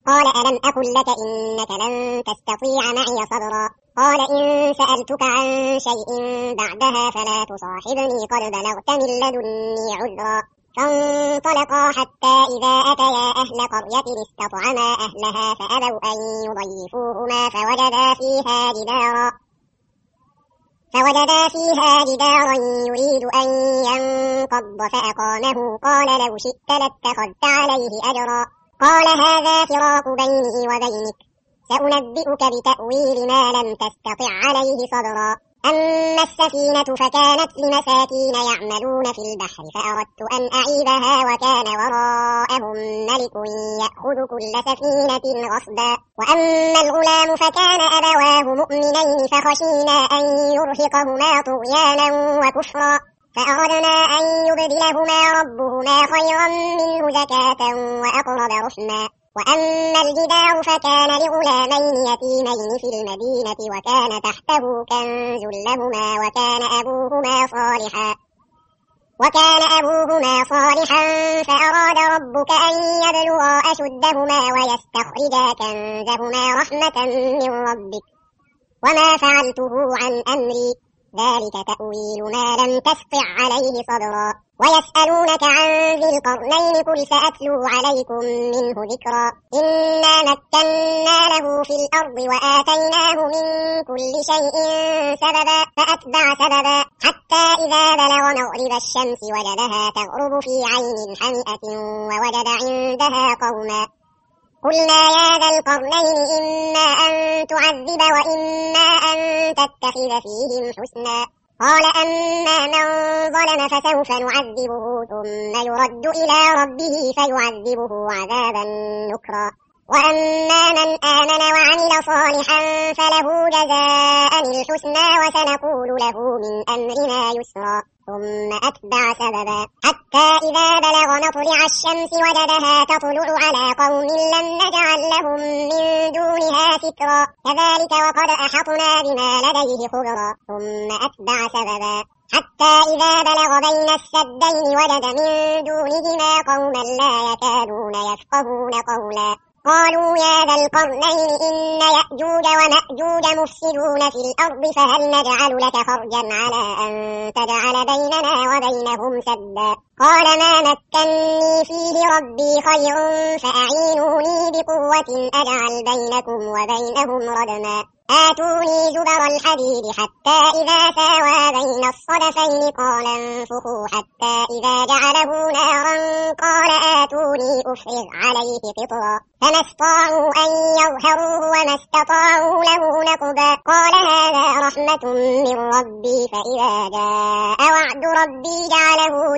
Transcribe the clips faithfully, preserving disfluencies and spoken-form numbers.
قال ألم أقل لك إنك لن تستطيع معي صبرا قال إن سألتك عن شيء بعدها فلا تصاحبني قد بلغت من لدني عذرا فانطلقا حتى إذا أتيا أهل قرية استطعما أهلها فأبوا أن يضيفوهما فوجدا فيها جدارا فوجدا فيها جدارا يريد أن ينقض فأقامه قال لو شئت لاتخذت عليه أجرا قال هذا فراق بيني وبينك سأنبئك بتأويل ما لم تستطع عليه صبرا أما السفينة فكانت لمساكين يعملون في البحر فأردت أن أعيبها وكان وراءهم ملك يأخذ كل سفينة غصبا وأما الغلام فكان أبواه مؤمنين فخشينا أن يرهقهما طغيانا وكفرا فأردنا أن يبدلهما ربهما خيرا منه زكاة وأقرب رحما وأما الجدار فكان لغلامين يتيمين في المدينة وكان تحته كنز لهما وكان أبوهما صالحا وكان أبوهما صالحا فأراد ربك أن يبلغا أشدهما ويستخرجا كنزهما رحمة من ربك وما فعلته عن أمري ذلك تأويل ما لم تستطع عليه صبرا ويسألونك عن ذي القرنين قل سأتلو عليكم منه ذكرا إنا مكنا له في الأرض وآتيناه من كل شيء سببا فأتبع سببا حتى إذا بلغ مغرب الشمس وجدها تغرب في عين حمئة ووجد عندها قوما قلنا يا ذا القرنين إما أن تعذب وإما أن تتخذ فيهم حسنا قال أما من ظلم فسوف نعذبه ثم يرد إلى ربه فيعذبه عذابا نكرا وأما من آمن وعمل صالحا فله جزاء الحسنى وسنقول له من أمرنا يسرا ثم أتبع سببا حتى إذا بلغ مطلع الشمس وجدها تطلع على قوم لم نجعل لهم من دونها سترا كذلك وقد أحطنا بما لديه خبرا ثم أتبع سببا حتى إذا بلغ بين السدين وجد من دونهما قوما لا يكادون يفقهون قولا قالوا يا ذا القرنين إن يأجوج ومأجوج مفسدون في الأرض فهل نجعل لك خرجا على أن تجعل بيننا وبينهم سدا قال ما مكني فيه ربي خير فأعينوني بقوة أجعل بينكم وبينهم ردما آتوني زبر الحديد حتى إذا ساوى بين الصدفين قال انفخوا حتى إذا جعله نارا قال آتوني أفرغ عليه قطرا فما استطاعوا أن يظهروه وما استطاعوا له نقبا قال هذا رحمة من ربي فإذا جاء وعد ربي جعله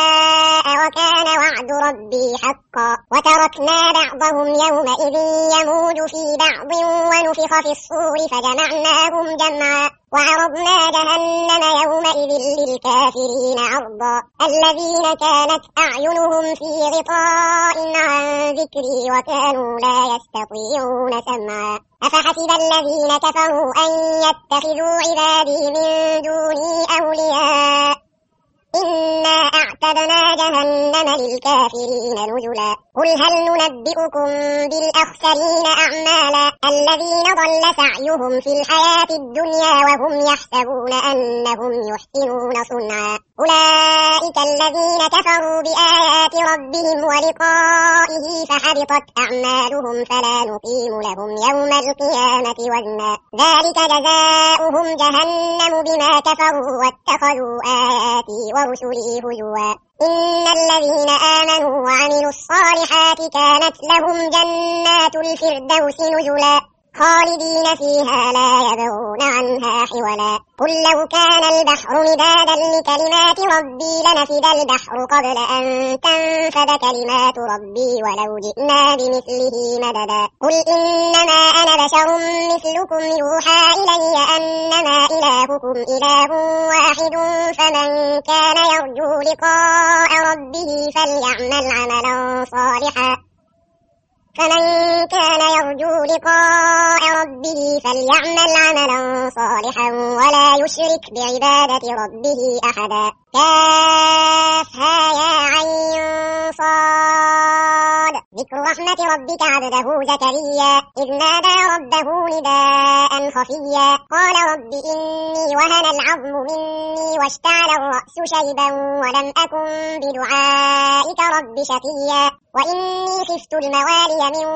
دكاء وكان وعد ربي حقا وتركنا بعضهم يومئذ يموج في بعض ونفخ في الصور فجمعناهم جمعا وعرضنا جهنم يومئذ للكافرين عرضا الذين كانت أعينهم في غطاء عن ذكري وكانوا لا يستطيعون سمعا أفحسب الذين كفروا أن يتخذوا عبادي من دوني أولياء إنا أعتدنا جهنم للكافرين نزلا قل هل ننبئكم بالأخسرين أعمالا الذين ضل سعيهم في الحياة الدنيا وهم يحسبون أنهم يحسنون صنعا أولئك الذين كفروا بآيات ربهم ولقائه فحبطت أعمالهم فلا نقيم لهم يوم القيامة وزنا ذلك جزاؤهم جهنم بما كفروا واتخذوا آياتي ورسلي هزوا إن الذين آمنوا وعملوا الصالحات كانت لهم جنات الفردوس نزلا خالدين فيها لا يبغون عنها حولا قل لو كان البحر مدادا لكلمات ربي لنفد البحر قبل أن تنفد كلمات ربي ولو جئنا بمثله مددا قل إنما أنا بشر مثلكم يوحى إلي أنما إلهكم إله واحد فمن كان يرجو لقاء ربه فليعمل عملا صالحا فمن كان يرجو لقاء ربه فليعمل عملا صالحا ولا يشرك بعبادة ربه أحدا كافها يا عين صاد ذكر رحمة ربك عبده زكريا إذ نادى ربه نداء خفيا قال رب إني وهن العظم مني واشتعل الرأس شيبا ولم أكن بدعائك رب شقيا وإني خفت الموالي من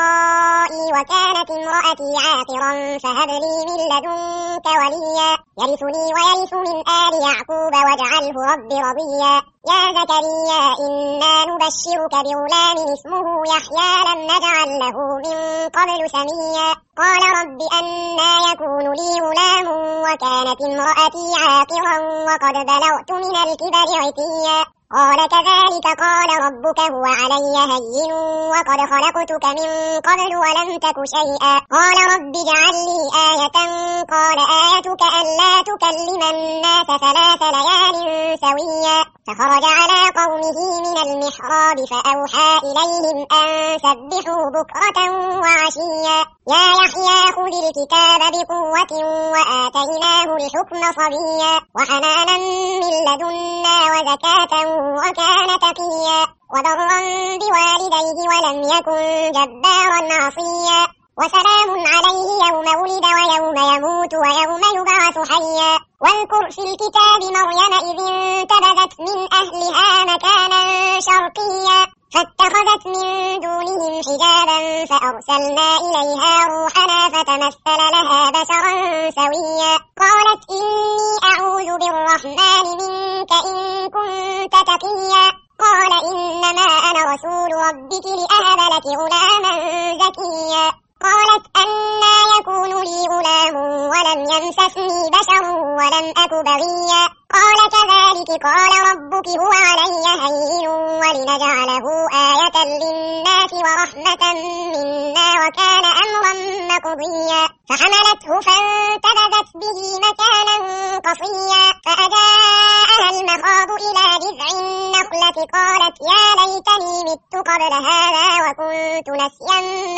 ورائي وكانت امرأتي عاقرا فهب لي من لدنك وليا يرثني ويرث من آل يعقوب واجعله رب رضيا يا زكريا إنا نبشرك بغلام اسمه يحيى لم نجعل له من قبل سميا قال رب أنى يكون لي غلام وكانت امرأتي عاقرا وقد بلغت من الكبر عتيا قال كذلك قال ربك هو علي هين وقد خلقتك من قبل ولم تك شيئا قال رب اجعل لي آية قال آيتك ألا تكلم الناس ثلاث ليال سويا فخرج على قومه من المحراب فأوحى إليهم أن سبحوا بكرة وعشيا يا يحيى خذ الكتاب بقوة وآتيناه الحكم صبيا وحنانا من لدنا وزكاة وكان تقيا وبرا بوالديه ولم يكن جبارا عصيا وسلام عليه يوم ولد ويوم يموت ويوم يبعث حيا واذكر في الكتاب مريم إذ انتبذت من أهلها مكانا شرقيا فاتخذت من دونهم حجابا فأرسلنا إليها روحنا فتمثل لها بشرا سويا قالت إني أعوذ بالرحمن منك إن كنت تقيا قال إنما أنا رسول ربك لأهب لك غلاما زكيا قالت أنى يكون لي غلام ولم يمسسني بشر ولم أك بغيا قال كذلك قال ربك هو علي هين ولنجعله آية للناس ورحمة منا وكان أمرا مقضيا فحملته فانتبذت به مكانا قصيا فأجاءها المخاض إلى جذع النخلة قالت يا ليتني مت قبل هذا وكنت نسيا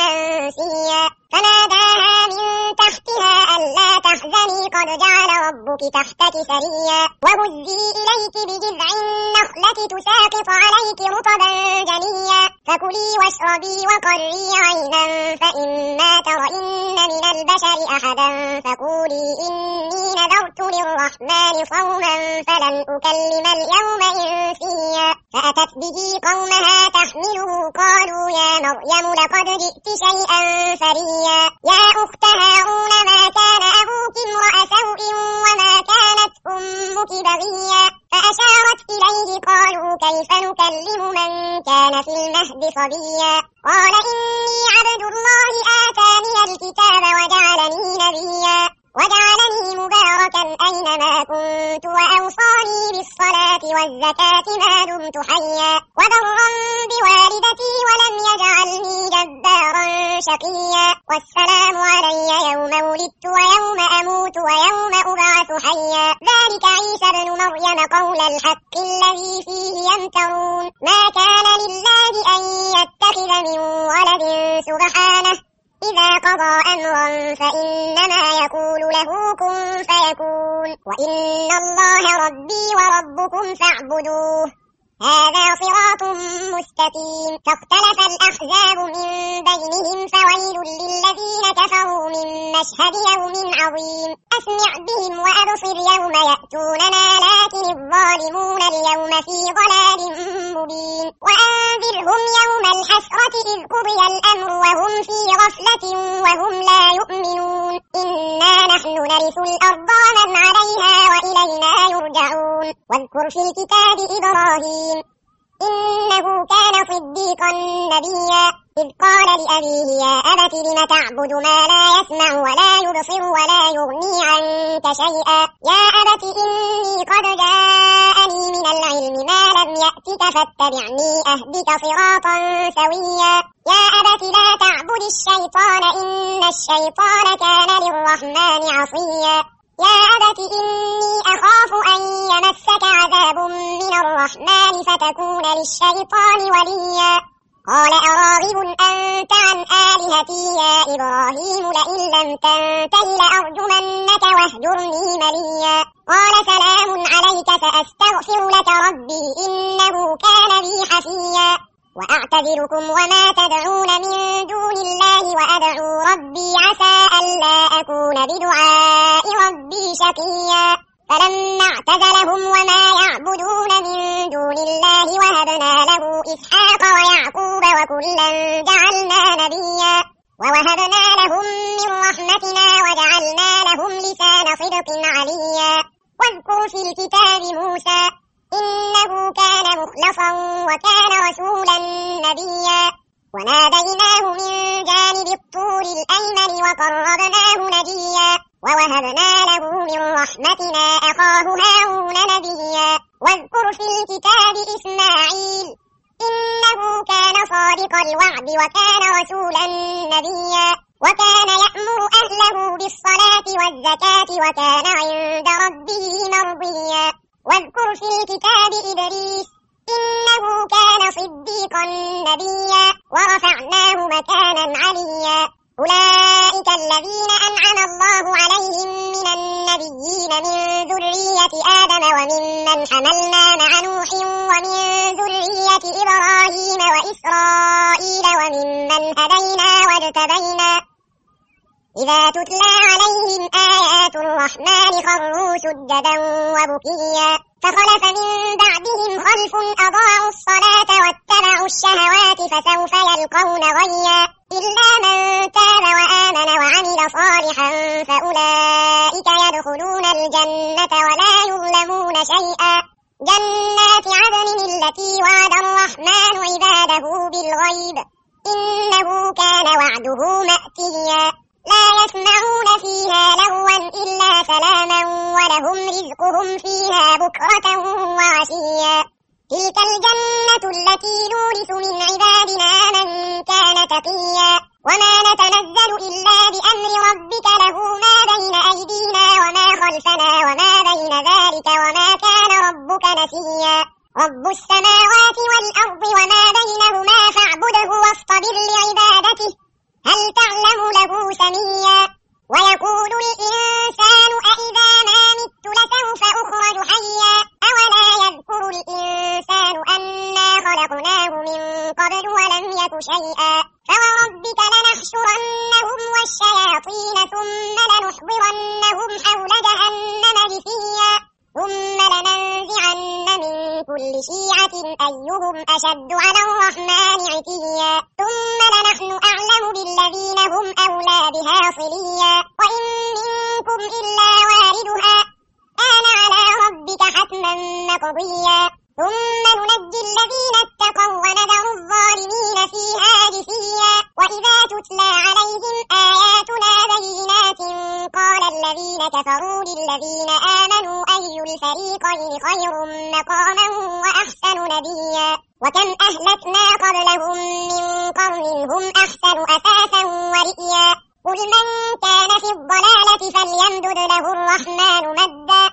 منسيا فناداها من تحتها ألا تحزني قد جعل ربك تحتك سريا وهزي إليك بجذع النخلة تساقط عليك رطبا جنيا فكلي واشربي وقري عينا فإما ترين من البشر أحدا فقولي إني نذرت للرحمن صوما فلن أكلم اليوم إنسيا فأتت به قومها تحمله قالوا يا مريم لقد جئت شيئا فريا يا أخت هارون ما كان أبوك امرأ سوء وما كانت أمك بغيا فأشارت إليه قالوا كيف نكلم من كان في المهد صبيا قال إني عبد الله آتاني الكتاب وجعلني نبيا وجعلني مباركا أينما كنت وأوصاني بالصلاة والزكاة ما دمت حيا وبرا بوالدتي ولم يجعلني جبارا شقيا والسلام علي يوم ولدت ويوم أموت ويوم أبعث حيا ذلك عيسى بن مريم قول الحق الذي فيه يمترون ما كان لله أن يتخذ من ولد سبحانه إذا قضى أمرا فإنما يقول له كن فيكون وإن الله ربي وربكم فاعبدوه هذا صراط مستقيم فاختلف الأحزاب من بينهم فويل للذين كفروا من مشهد يوم عظيم أسمع بهم وأبصر يوم يأتوننا لكن الظالمون اليوم في ضلال مبين وأنذرهم يوم الحسرة إذ قضي الأمر وهم في غفلة وهم لا يؤمنون إنا نحن نرث الأرض ومن عليها وإلينا يرجعون واذكر في الكتاب إبراهيم إنه كان صديقا نبيا إذ قال لأبيه يا أبت لم تعبد ما لا يسمع ولا يبصر ولا يغني عنك شيئا يا أبت إني قد جاءني من العلم ما لم يأتك فاتبعني أهدك صراطا سويا يا أبت لا تعبد الشيطان إن الشيطان كان للرحمن عصيا يا أبت إني أخاف أن يمسك عذاب من الرحمن فتكون للشيطان وليا قال أراغب أنت عن آلهتي يا إبراهيم لئن لم تنته لأرجمنك واهجرني مليا قال سلام عليك سأستغفر لك ربي إنه كان بي حفيا وأعتذركم وما تدعون من دون الله وأدعو ربي عسى ألا أكون بدعاء ربي شقيا فلما اعتزلهم وما يعبدون من دون الله وهبنا له إسحاق ويعقوب وكلا جعلنا نبيا ووهبنا لهم من رحمتنا وجعلنا لهم لسان صدق عليا واذكر في الكتاب موسى إنه كان مخلصا وكان رسولا نبيا وناديناه من جانب الطور الأيمن وقربناه نجيا ووهبنا له من رحمتنا أخاه هارون نبيا واذكر في الكتاب إسماعيل إنه كان صادق الوعد وكان رسولا نبيا وكان يأمر أهله بالصلاة والزكاة وكان عند ربه مرضيا واذكر في الكتاب إدريس إنه كان صديقا نبيا ورفعناه مكانا عليا أولئك الذين أنعم الله عليهم من النبيين من ذرية آدم وممن حملنا مع نوح ومن ذرية إبراهيم وإسرائيل وممن هدينا واجتبينا إذا تتلى عليهم آيات الرحمن خروا سجدا وبكيا فخلف من بعدهم خلف أضاعوا الصلاة واتبعوا الشهوات فسوف يلقون غيا إلا من تاب وآمن وعمل صالحا فأولئك يدخلون الجنة ولا يظلمون شيئا جنات عدن التي وعد الرحمن عباده بالغيب إنه كان وعده مأتيا لا يسمعون فيها لغوا إلا سلاما ولهم رزقهم فيها بكرة وعشيا تلك الجنة التي نورث من عبادنا من كان تقيا وما نتنزل إلا بأمر ربك له ما بين أيدينا وما خلفنا وما بين ذلك وما كان ربك نسيا رب السماوات والأرض وما بينهما فاعبده واصطبر لعبادته هل تعلم له سميا ويقول الإنسان أإذا ما مت لسوف أخرج حيا أولا يذكر الإنسان أنا خلقناه من قبل ولم يك شيئا فوربك لنحشرنهم والشياطين ثم لنحضرنهم حول جهنم جثيا ثم لننزعن من كل شيعة أيهم أشد على الرحمن عتيا ثم لنحن أعلم بالذين هم أولى بها صليا وإن منكم إلا واردها كان على ربك حتما مقضيا ثم ننجي الذين اتقوا ونذر الظالمين فيها جثيا وإذا تتلى عليهم آياتنا بينات قال الذين كفروا للذين آمنوا أي الفريقين خير مقاما وأحسن نديا وكم أهلكنا قبلهم من قرن هم أحسن أثاثا ورئيا قل من كان في الضلالة فليمدد له الرحمن مدا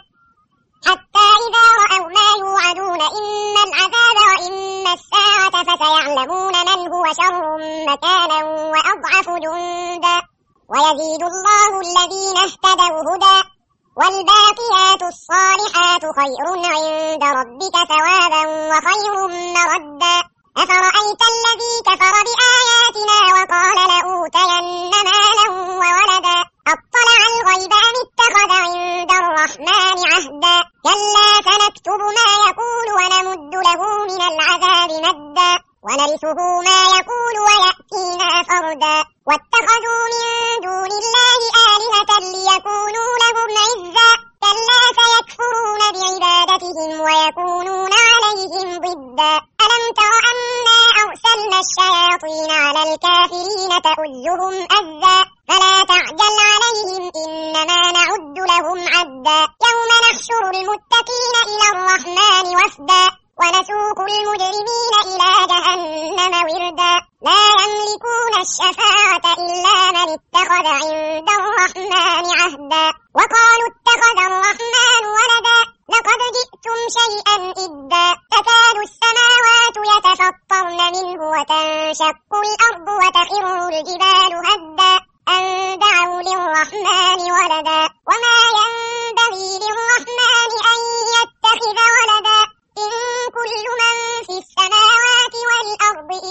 حتى إذا رأوا ما يوعدون إما العذاب وإما الساعة فسيعلمون من هو شر مكانا وأضعف جندا ويزيد الله الذين اهتدوا هدى والباقيات الصالحات خير عند ربك ثوابا وخير مردا أفرأيت الذي كفر بآياتنا وقال لأوتين مالا وولدا أطلع الغيب أم اتخذ عند الرحمن عهدا كلا سنكتب ما يقول ونمد له من العذاب مدا ونرثه ما يقول ويأتينا فردا واتخذوا من دون الله آلهة ليكونوا لهم عزا كلا سيكفرون بعبادتهم ويكونون عليهم ضدا ألم تر أنا أرسلنا الشياطين على الكافرين تؤزهم أزا فلا تعجل عليهم إنما نعد لهم عدا يوم نحشر المتقين إلى الرحمن وفدا ونسوق المجرمين إلى جهنم وردا لا يملكون الشفاعة إلا من اتخذ عند الرحمن عهدا وقالوا اتخذ الرحمن ولدا لقد جئتم شيئا إدا تكاد السماوات يتفطرن منه وتنشق الأرض وتخر الجبال هدا أن دعوا للرحمن ولدا وما ينبغي للرحمن أن يتخذ ولدا إن كل من في السماوات والأرض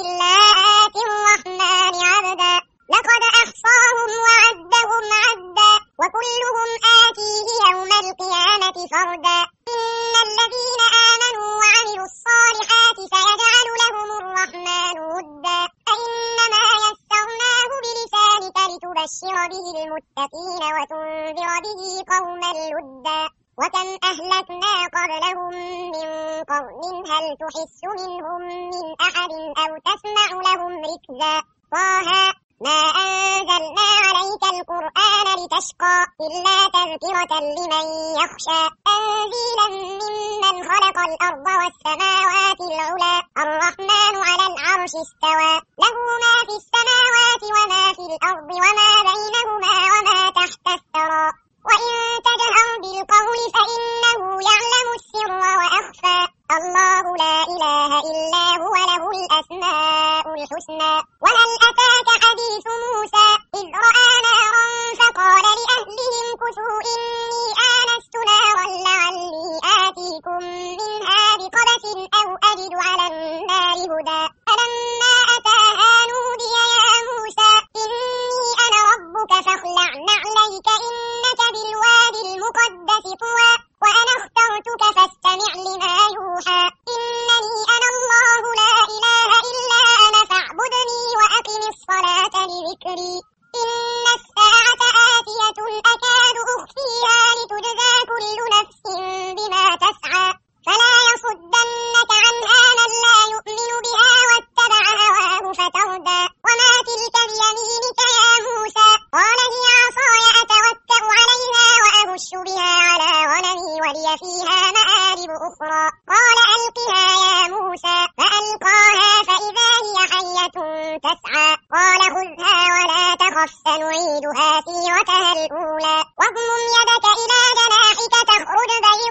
وتبشر به المتقين وتنذر به قوما لدا وكم أهلكنا قبلهم من قرن هل تحس منهم من أحد أو تسمع لهم ركزا طه ما أنزلنا عليك القرآن لتشقى إلا تذكرة لمن يخشى تنزيلا ممن خلق الأرض والسماوات العلى الرحمن على العرش استوى له ما في السماوات وما في الأرض وما بينهما وما تحت الثرى وإن تجهر بالقول فإنه يعلم السر وأخفى الله لا إله إلا هو له الأسماء الحسنى وهل أتاك حديث موسى إذ رأى نارا فقال لأهلهم كثوا إني آنست نارا لعلي آتيكم منها بقبس أو أجد على النار هدى فلما أتاها نودي يا موسى إني أنا ربك فاخلع نعليك إنك بالوادي المقدس طوى وأنا اخترتك فاستمع لما يوحى إنني أنا الله لا إله إلا أنا فاعبدني وأقم الصلاة لذكري إن الساعة آتية أكاد أخفيها لتجزى كل نفس بما تسعى فلا يصدنك عنها من لا يؤمن بها واتبع هواه فتردى وما تلك بيمينك يا موسى قال هي عصاي أتوكأ عليها وأهش بها على غنمي ولي فيها مآرب أخرى قال ألقها يا موسى فألقاها فإذا هي حية تسعى قال خذها ولا تخف سنعيدها سيرتها الأولى واضمم يدك إلى جناحك تخرج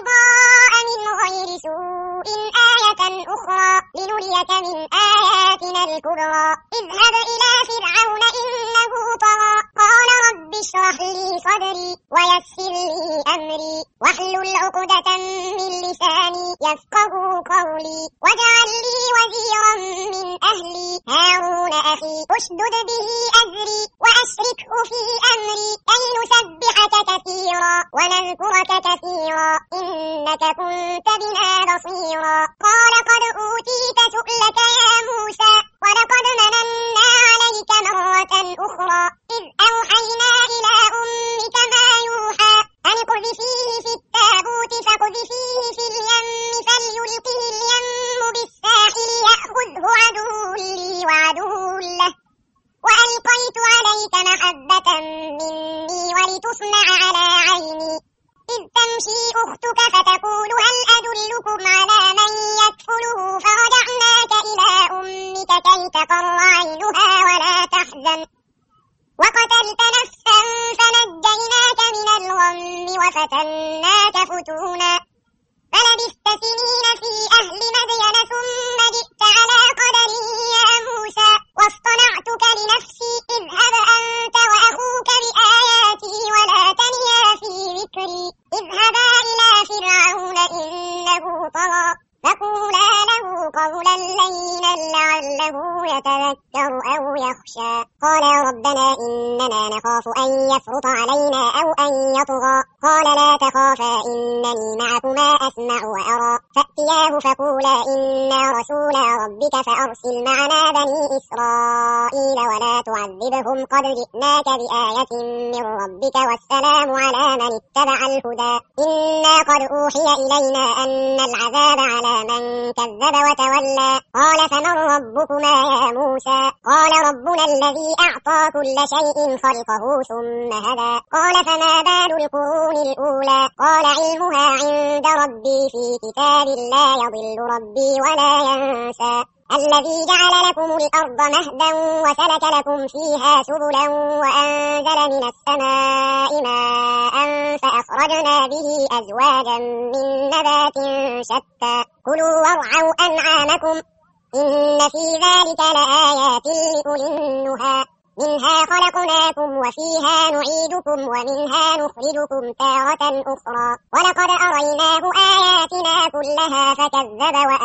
بيضاء من غير سوء آية أخرى لنريك من آياتنا الكبرى اذهب إلى فرعون إنه طغى قال رب اشرح لي صدري ويسر لي أمري واحلل عقدة من لساني يفقه قولي واجعل لي وزيرا من أهلي هارون أخي اشدد به أزري وأشركه في أمري كي نسبحك كثيرا ونذكرك كثيرا إنك كنت بنا بصيرا قال قد أوتيت سؤلك يا موسى ولقد مننا عليك مرة أخرى إذ أوحينا إلى أمك ما يوحى أن اقذفيه في التابوت فاقذفيه في اليم فليلقه اليم بالساحل يأخذه عدو لي وعدو له وألقيت عليك محبة مني ولتصنع على عيني إذ تمشي أختك فتقول هل أدلكم على من يكفله فرجعناك إلى أمك كي تقر عينها ولا تحزن وقتلت نفسا فنجيناك من الغم وفتناك فتونا فلبثت سنين في أهل مدين ثم جئت على قدر يا موسى واصطنعتك لنفسي اذهب أنت وأخوك بآياتي ولا تنيا في ذكري اذهبا إلى فرعون إنه طغى فقولا له قولا لينا لعله يتذكر أو يخشى قال ربنا إننا نخاف أن يفرط علينا أو أن يطغى قال لا تخافا إنني معكما أسمع وأرى فأتياه فقولا إنا رسولا ربك فأرسل معنا بني إسرائيل ولا تعذبهم قد جئناك بآية من ربك والسلام على من اتبع الهدى إنا قد أوحي إلينا أن العذاب على من كذب وتولى قال فمن ربكما يا موسى قال ربنا الذي أعطى كل شيء خلقه ثم هدى قال فما بال القرون الأولى قال علمها عند ربي في كتاب لا يضل ربي ولا ينسى الذي جعل لكم الأرض مهدا وسلك لكم فيها سبلا وأنزل من السماء ماء فأخرجنا به أزواجا من نبات شتى كلوا وارعوا أنعامكم إن في ذلك لآيات لأولي النهى منها خلقناكم وفيها نعيدكم ومنها نخرجكم تارة أخرى ولقد أريناه آياتنا كلها فكذب وأبى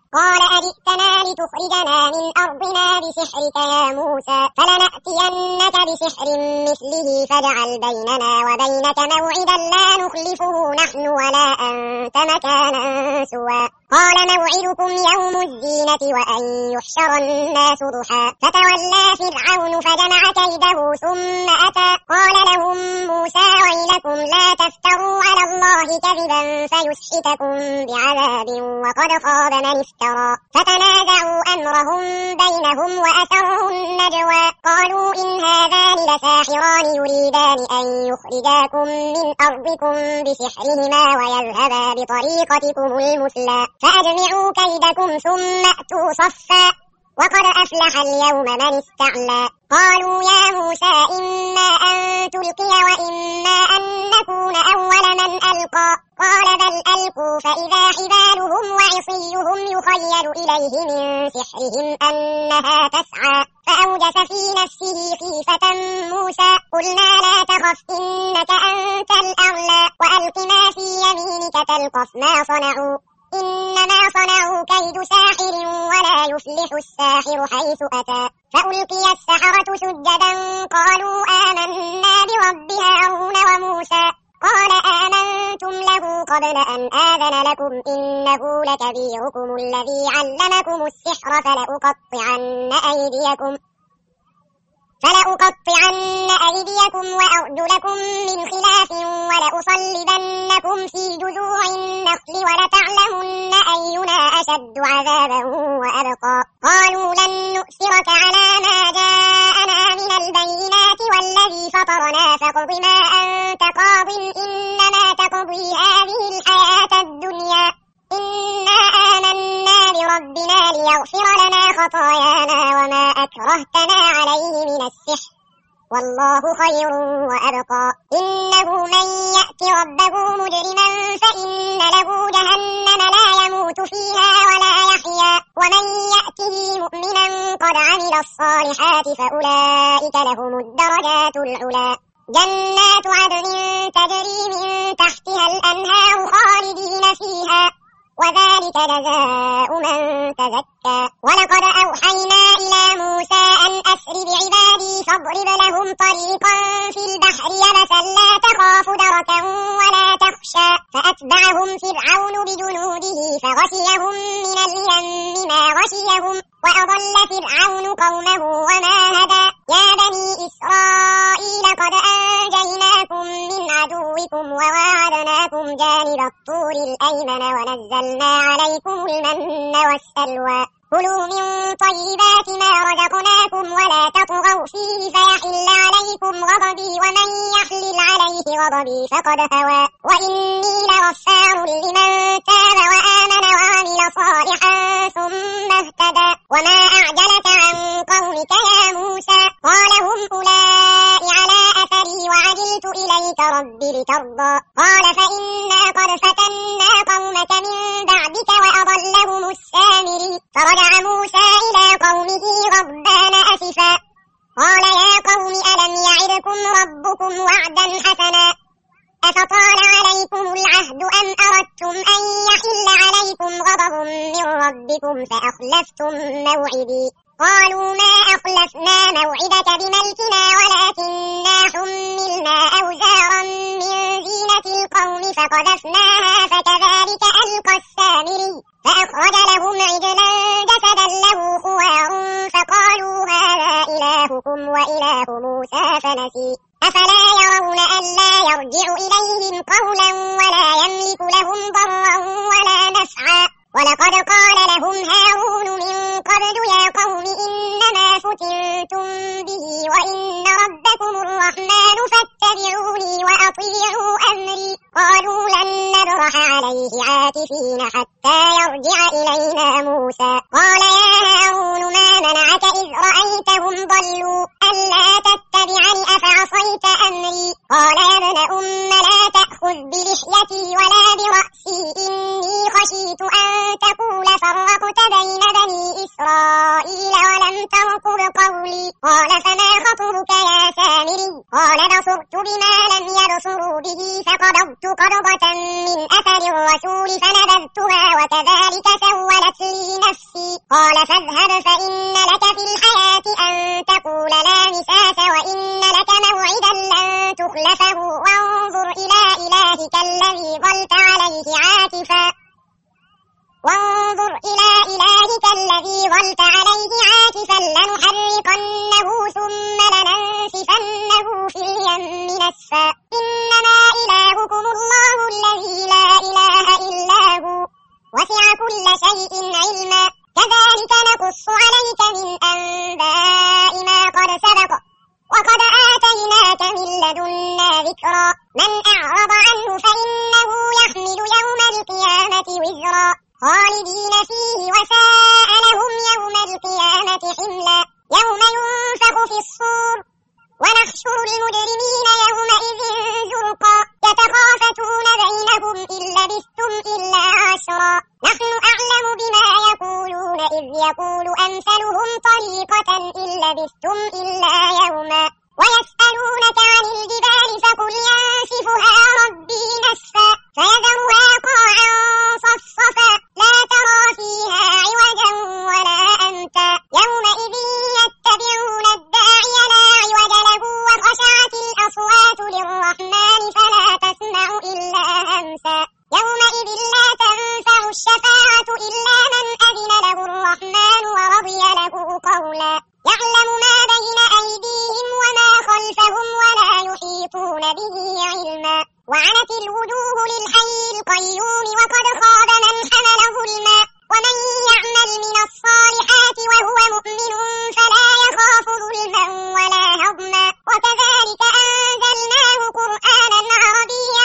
قال أجئتنا لتخرجنا من أرضنا بسحرك يا موسى فلنأتينك بسحر مثله فاجعل بيننا وبينك موعدا لا نخلفه نحن ولا أنت مكانا سوى قال موعدكم يوم الزينة وأن يحشر الناس ضحى فتولى فرعون فجمع كيده ثم أتى قال لهم موسى ويلكم لا تفتروا على الله كذبا فيسحتكم بعذاب وقد خاب من افترى فتنازعوا أمرهم بينهم وأسروا النجوى قالوا إن هذان لساحران يريدان أن يخرجاكم من أرضكم بسحرهما ويذهبا بطريقتكم المثلى فأجمعوا كيدكم ثم أتوا صفا وقد أفلح اليوم من استعلى قالوا يا موسى إما أن تلقي وإما أن نكون أول من ألقى قال بل ألقوا فإذا حبالهم وعصيهم يخيل إليه من سحرهم أنها تسعى فأوجس في نفسه خيفة موسى قلنا لا تخف إنك أنت الأعلى وألق ما في يمينك تلقف ما صنعوا إنما صنعوا كيد ساحر ولا يفلح الساحر حيث أتى فألقي السحرة سجدا قالوا آمنا برب هارون وموسى قال آمنتم له قبل أن آذن لكم إنه لكبيركم الذي علمكم السحر فلأقطعن أيديكم فلأقطعن أيديكم وأرجلكم من خلاف ولأصلبنكم في جذوع النخل ولتعلمن أينا أشد عذابا وأبقى قالوا لن نؤثرك على ما جاءنا من البينات والذي فطرنا فاقض ما أنت قاض إنما تقضي هذه الحياة الدنيا إنا آمنا بربنا ليغفر لنا خطايانا وما أكرهتنا عليه من السحر والله خير وأبقى إنه من يأت ربه مجرما فإن له جهنم لا يموت فيها ولا يحيا ومن يأته مؤمنا قد عمل الصالحات فأولئك لهم الدرجات العلى جنات عدن تجري من تحتها الأنهار خالدين فيها وذلك جزاء من تزكى ولقد أوحينا إلى موسى أن أسر بعبادي فاضرب لهم طريقا في البحر يبسا لا تخاف دركا ولا تخشى فأتبعهم فرعون بجنوده فغشيهم من اليم ما غشيهم وأضل فرعون قومه وما هدى يا بني إسرائيل قد أنجيناكم من عدوكم وواعدناكم جانب الطور الأيمن ونزلنا عليكم المن والسلوى كلوا من طيبات ما رزقناكم ولا تطغوا فيه فيحل عليكم غضبي ومن يحلل عليه غضبي فقد هوى وإني لغفار لمن تاب وآمن وعمل صالحا ثم اهتدى وما أعجلك عن قومك يا موسى قال هم أولئك على أثري وعجلت إليك ربي لترضى قال فإنا قد فتنا قومك من بعدك وأضلهم السامري فرجع موسى إلى قومه غضبان أسفا قال يا قوم ألم يعدكم ربكم وعدا حسنا أفطال عليكم العهد أم أردتم أن يحل عليكم غضب من ربكم فأخلفتم موعدي قالوا ما أخلفنا موعدك بملكنا ولكننا حملنا أوزارا من زينة القوم فقذفناها فكذلك ألقى السامري فأخرج لهم عجلا جسدا له خوار فقالوا هذا إلهكم وإله موسى فنسي أفلا يرون ألا يرجع إليهم قولا ولا يملك لهم ضرا ولا نفعا ولقد قال لهم هارون من قبل يا قوم إنما فتنتم به وإن ربكم الرحمن فاتبعوني وأطيعوا أمري قالوا لن نبرح عليه عاكفين حتى يرجع إلينا موسى قال يا هارون ما منعك إذ رأيتهم ضلوا ألا تتبعني أفعصيت أمري قال يا ابن أم لا تأخذ بلحيتي ولا برأسي إني خشيت أن تقول فرقت بين بني إسرائيل ولم ترقب قولي قال فما خطبك يا سامري قال بصرت بما لم يبصروا به فقبضت قبضة من أثر الرسول فنبذتها وكذلك سولت لي قال فاذهب فإن لك في الحياة أن تقول لا مساس وإن لك موعدا لن تخلفه وانظر إلى إلهك الذي ظلت عليه عاكفا وانظر إلى إلهك الذي ظلت عليه عاكفا لنحرقنه ثم لننسفنه في اليم نسفا إنما إلهكم الله الذي لا إله إلا هو وسع كل شيء علما كذلك نقص عليك من أنباء ما قد سبق وقد آتيناك من لدنا ذكرا من أعرض عنه فإنه يحمل يوم القيامة وزرا خالدين فيه وساء لهم يوم القيامة حملا يوم ينفخ في الصور ونحشر المجرمين يومئذ زرقا يتخافتون بينهم إن لبثتم إلا عشرا نحن أعلم بما يقولون إذ يقول أمثلهم طريقة إن لبثتم إلا يوما ويسألونك عن الجبال فقل ينسفها ربي نسفا فيذرها قاعا صفصفا لا ترى فيها عوجا ولا أمتا يومئذ يتبعون الداعي لا عوج له وخشعت الأصوات للرحمن فلا تسمع إلا همسا يومئذ لا تنفع الشفاعة إلا من أذن له الرحمن ورضي له قولا يعلم ما بين أيديهم وما خلفهم ولا يحيطون به علما وعنت الوجوه للحي القيوم وقد خاب من حمل ظلما ومن يعمل من الصالحات وهو مؤمن فلا يخاف ظلما ولا هضما وكذلك أنزلناه قرآنا عربيا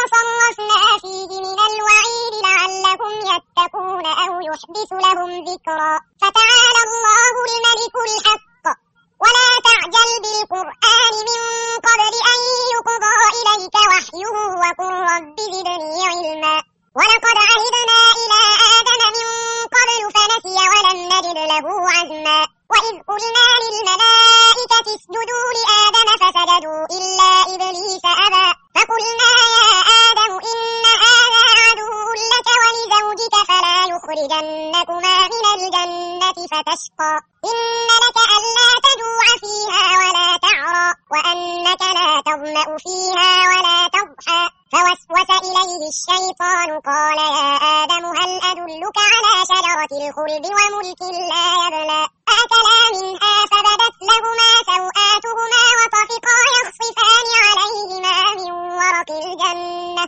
وصرفنا فيه من الوعيد لعلهم يتقون أو يحدث لهم ذكرا فتعالى الله الملك الحق ولا تعجل بالقرآن من قبل أن يقضى إليك وحيه وقل رب زدني علما ولقد عهدنا إلى آدم من قبل فنسي ولم نجد له عزما وإذ قلنا للملائكة اسجدوا لآدم فسجدوا إلا إبليس أبى فقلنا يا آدم إن هذا عدو لك ولزوجك فلا يخرجنكما من الجنة فتشقى إن لك ألا تجوع فيها ولا تعرى وأنك لا تظمأ فيها ولا تضحى فوسوس إليه الشيطان قال يا آدم هل أدلك على شجرة الخلد وملك لا يبلى فأكلا منها فبدت لهما سوآتهما وطفقا يخصفان عليهما من ورق الجنة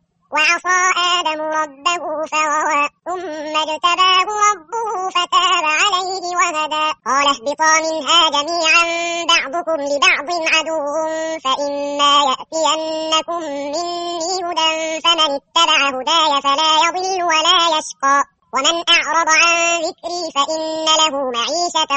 وعصى آدم ربه فغوى ثم اجتباه ربه فتاب عليه وهدى قال اهبطا منها جميعا بعضكم لبعض عدو فإما يأتينكم مني هدى فمن اتبع هداي فلا يضل ولا يشقى ومن أعرض عن ذكري فإن له معيشة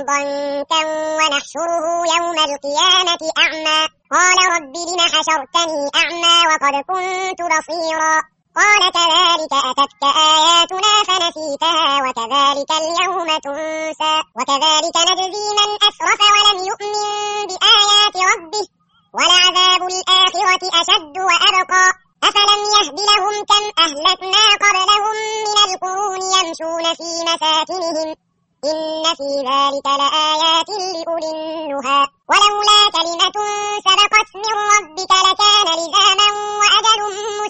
ضنكا ونحشره يوم القيامة أعمى قال رب لم حشرتني أعمى وقد كنت بصيرا قال كذلك أتتك آياتنا فنسيتها وكذلك اليوم تنسى وكذلك نجزي من أسرف ولم يؤمن بآيات ربه ولعذاب الآخرة أشد وأبقى أفلم يهد لهم كم أهلكنا قبلهم من القرون يمشون في مساكنهم إن في ذلك لآيات لأولي النهى ولولا كلمة سبقت من ربك لكان لزاما وأجل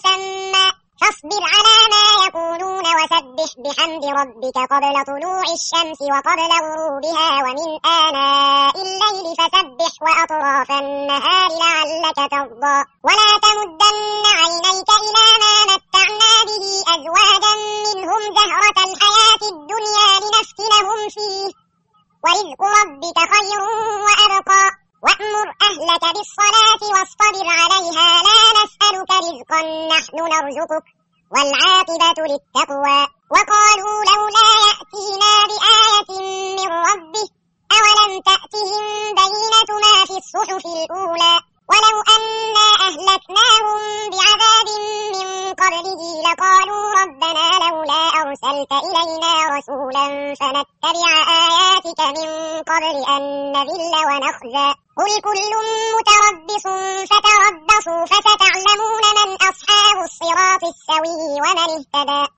مسمى فاصبر على ما يقولون وسبح بحمد ربك قبل طلوع الشمس وقبل غروبها ومن آناء الليل فسبح وأطراف النهار لعلك ترضى ولا تمدن عينيك إلى ما متعنا به أزواجا منهم زهرة الحياة الدنيا لنفتنهم فيه ورزق ربك خير وأبقى وأمر أهلك بالصلاة واصطبر عليها لا نسألك رزقا نحن نرزقك والعاقبة للتقوى وقالوا لولا يأتينا بآية من ربه أولم تأتهم بينة ما في الصحف الأولى ولو أنا أهلكناهم بعذاب من قبله لقالوا ربنا لولا أرسلت إلينا رسولا فنتبع آياتك من قبل أن نذل ونخزى قل كل متربص فتربصوا فستعلمون من أصحاب الصراط السوي ومن اهتدى